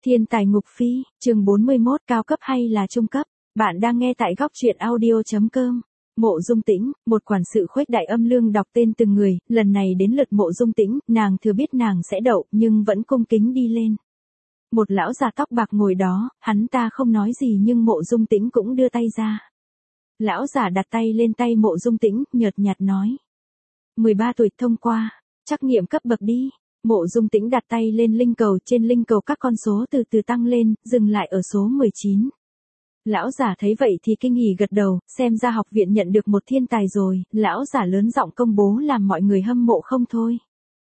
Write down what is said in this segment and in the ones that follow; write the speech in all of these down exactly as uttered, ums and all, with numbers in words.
Thiên tài ngục phi, chương bốn mươi mốt, cao cấp hay là trung cấp? Bạn đang nghe tại góc truyện audio chấm com. Mộ Dung Tĩnh, một quản sự khuếch đại âm lương đọc tên từng người, lần này đến lượt Mộ Dung Tĩnh, nàng thừa biết nàng sẽ đậu, nhưng vẫn cung kính đi lên. Một lão già tóc bạc ngồi đó, hắn ta không nói gì nhưng Mộ Dung Tĩnh cũng đưa tay ra. Lão giả đặt tay lên tay Mộ Dung Tĩnh, nhợt nhạt nói. mười ba tuổi thông qua, trắc nghiệm cấp bậc đi. Mộ Dung Tĩnh đặt tay lên linh cầu, trên linh cầu các con số từ từ tăng lên, dừng lại ở số mười chín. Lão giả thấy vậy thì kinh hỉ gật đầu, xem ra học viện nhận được một thiên tài rồi, lão giả lớn giọng công bố làm mọi người hâm mộ không thôi.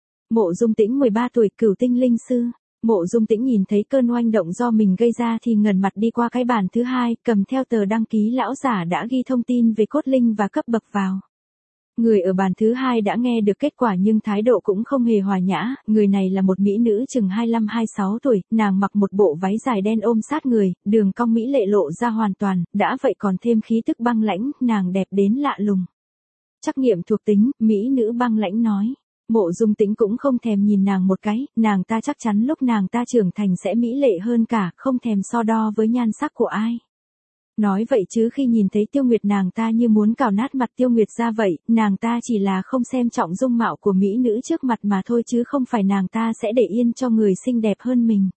Mộ Dung Tĩnh mười ba tuổi, cửu tinh linh sư. Mộ Dung Tĩnh nhìn thấy cơn oanh động do mình gây ra thì ngẩng mặt đi qua cái bàn thứ hai, cầm theo tờ đăng ký lão giả đã ghi thông tin về cốt linh và cấp bậc vào. Người ở bàn thứ hai đã nghe được kết quả nhưng thái độ cũng không hề hòa nhã, người này là một mỹ nữ chừng hai mươi lăm hai mươi sáu tuổi, nàng mặc một bộ váy dài đen ôm sát người, đường cong mỹ lệ lộ ra hoàn toàn, đã vậy còn thêm khí tức băng lãnh, nàng đẹp đến lạ lùng. Trắc nghiệm thuộc tính, mỹ nữ băng lãnh nói. Mộ Dung Tĩnh cũng không thèm nhìn nàng một cái, nàng ta chắc chắn lúc nàng ta trưởng thành sẽ mỹ lệ hơn cả, không thèm so đo với nhan sắc của ai. Nói vậy chứ khi nhìn thấy Tiêu Nguyệt nàng ta như muốn cào nát mặt Tiêu Nguyệt ra vậy, nàng ta chỉ là không xem trọng dung mạo của mỹ nữ trước mặt mà thôi chứ không phải nàng ta sẽ để yên cho người xinh đẹp hơn mình.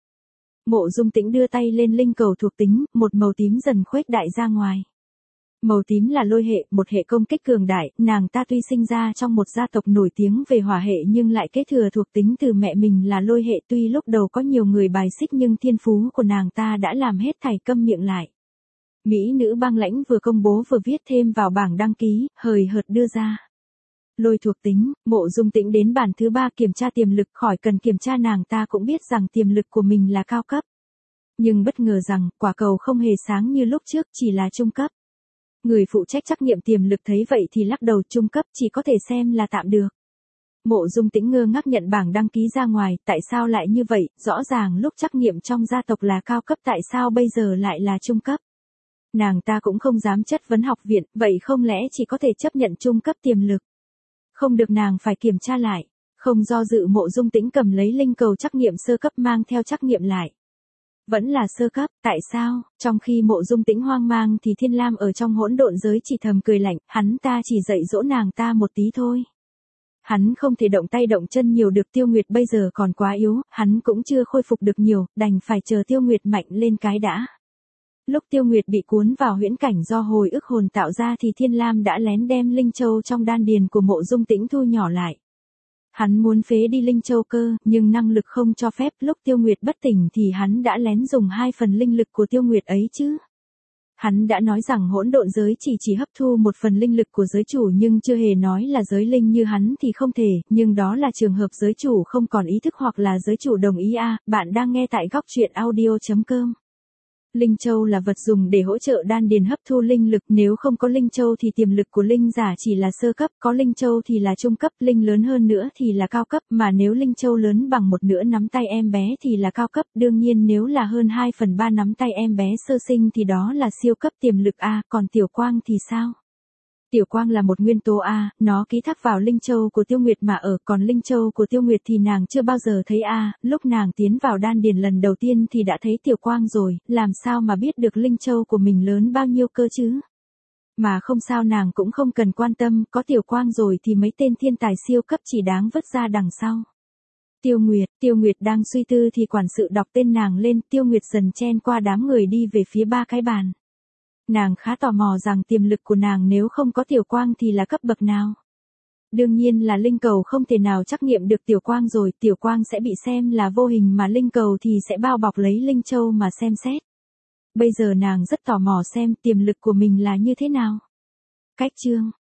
Mộ Dung Tĩnh đưa tay lên linh cầu thuộc tính, một màu tím dần khuếch đại ra ngoài. Màu tím là lôi hệ, một hệ công kích cường đại, nàng ta tuy sinh ra trong một gia tộc nổi tiếng về hỏa hệ nhưng lại kế thừa thuộc tính từ mẹ mình là lôi hệ, tuy lúc đầu có nhiều người bài xích nhưng thiên phú của nàng ta đã làm hết thảy câm miệng lại. Mỹ nữ băng lãnh vừa công bố vừa viết thêm vào bảng đăng ký, hời hợt đưa ra. Lôi thuộc tính, Mộ Dung Tĩnh đến bản thứ ba kiểm tra tiềm lực, khỏi cần kiểm tra nàng ta cũng biết rằng tiềm lực của mình là cao cấp. Nhưng bất ngờ rằng, quả cầu không hề sáng như lúc trước, chỉ là trung cấp. Người phụ trách trắc nghiệm tiềm lực thấy vậy thì lắc đầu, trung cấp chỉ có thể xem là tạm được. Mộ Dung Tĩnh ngơ ngác nhận bảng đăng ký ra ngoài, tại sao lại như vậy, rõ ràng lúc trắc nghiệm trong gia tộc là cao cấp tại sao bây giờ lại là trung cấp. Nàng ta cũng không dám chất vấn học viện, vậy không lẽ chỉ có thể chấp nhận trung cấp tiềm lực. Không được, nàng phải kiểm tra lại. Không do dự, Mộ Dung Tĩnh cầm lấy linh cầu trắc nghiệm sơ cấp mang theo trắc nghiệm lại. Vẫn là sơ cấp, tại sao? Trong khi Mộ Dung Tĩnh hoang mang thì Thiên Lam ở trong hỗn độn giới chỉ thầm cười lạnh, hắn ta chỉ dạy dỗ nàng ta một tí thôi. Hắn không thể động tay động chân nhiều được, Tiêu Nguyệt bây giờ còn quá yếu, hắn cũng chưa khôi phục được nhiều, đành phải chờ Tiêu Nguyệt mạnh lên cái đã. Lúc Tiêu Nguyệt bị cuốn vào huyễn cảnh do hồi ức hồn tạo ra thì Thiên Lam đã lén đem linh châu trong đan điền của Mộ Dung Tĩnh thu nhỏ lại. Hắn muốn phế đi linh châu cơ, nhưng năng lực không cho phép, lúc Tiêu Nguyệt bất tỉnh thì hắn đã lén dùng hai phần linh lực của Tiêu Nguyệt ấy chứ. Hắn đã nói rằng hỗn độn giới chỉ chỉ hấp thu một phần linh lực của giới chủ nhưng chưa hề nói là giới linh như hắn thì không thể, nhưng đó là trường hợp giới chủ không còn ý thức hoặc là giới chủ đồng ý à, bạn đang nghe tại góc truyện audio chấm com. Linh châu là vật dùng để hỗ trợ đan điền hấp thu linh lực, nếu không có linh châu thì tiềm lực của linh giả chỉ là sơ cấp, có linh châu thì là trung cấp, linh lớn hơn nữa thì là cao cấp, mà nếu linh châu lớn bằng một nửa nắm tay em bé thì là cao cấp, đương nhiên nếu là hơn hai phần ba nắm tay em bé sơ sinh thì đó là siêu cấp tiềm lực A, còn tiểu quang thì sao? Tiểu quang là một nguyên tố A, nó ký thác vào linh châu của Tiêu Nguyệt mà ở, còn linh châu của Tiêu Nguyệt thì nàng chưa bao giờ thấy A, lúc nàng tiến vào đan điền lần đầu tiên thì đã thấy tiểu quang rồi, làm sao mà biết được linh châu của mình lớn bao nhiêu cơ chứ? Mà không sao, nàng cũng không cần quan tâm, có tiểu quang rồi thì mấy tên thiên tài siêu cấp chỉ đáng vứt ra đằng sau. Tiêu Nguyệt, Tiêu Nguyệt đang suy tư thì quản sự đọc tên nàng lên, Tiêu Nguyệt dần chen qua đám người đi về phía ba cái bàn. Nàng khá tò mò rằng tiềm lực của nàng nếu không có tiểu quang thì là cấp bậc nào. Đương nhiên là linh cầu không thể nào trắc nghiệm được tiểu quang rồi, tiểu quang sẽ bị xem là vô hình mà linh cầu thì sẽ bao bọc lấy linh châu mà xem xét. Bây giờ nàng rất tò mò xem tiềm lực của mình là như thế nào. Cách chương,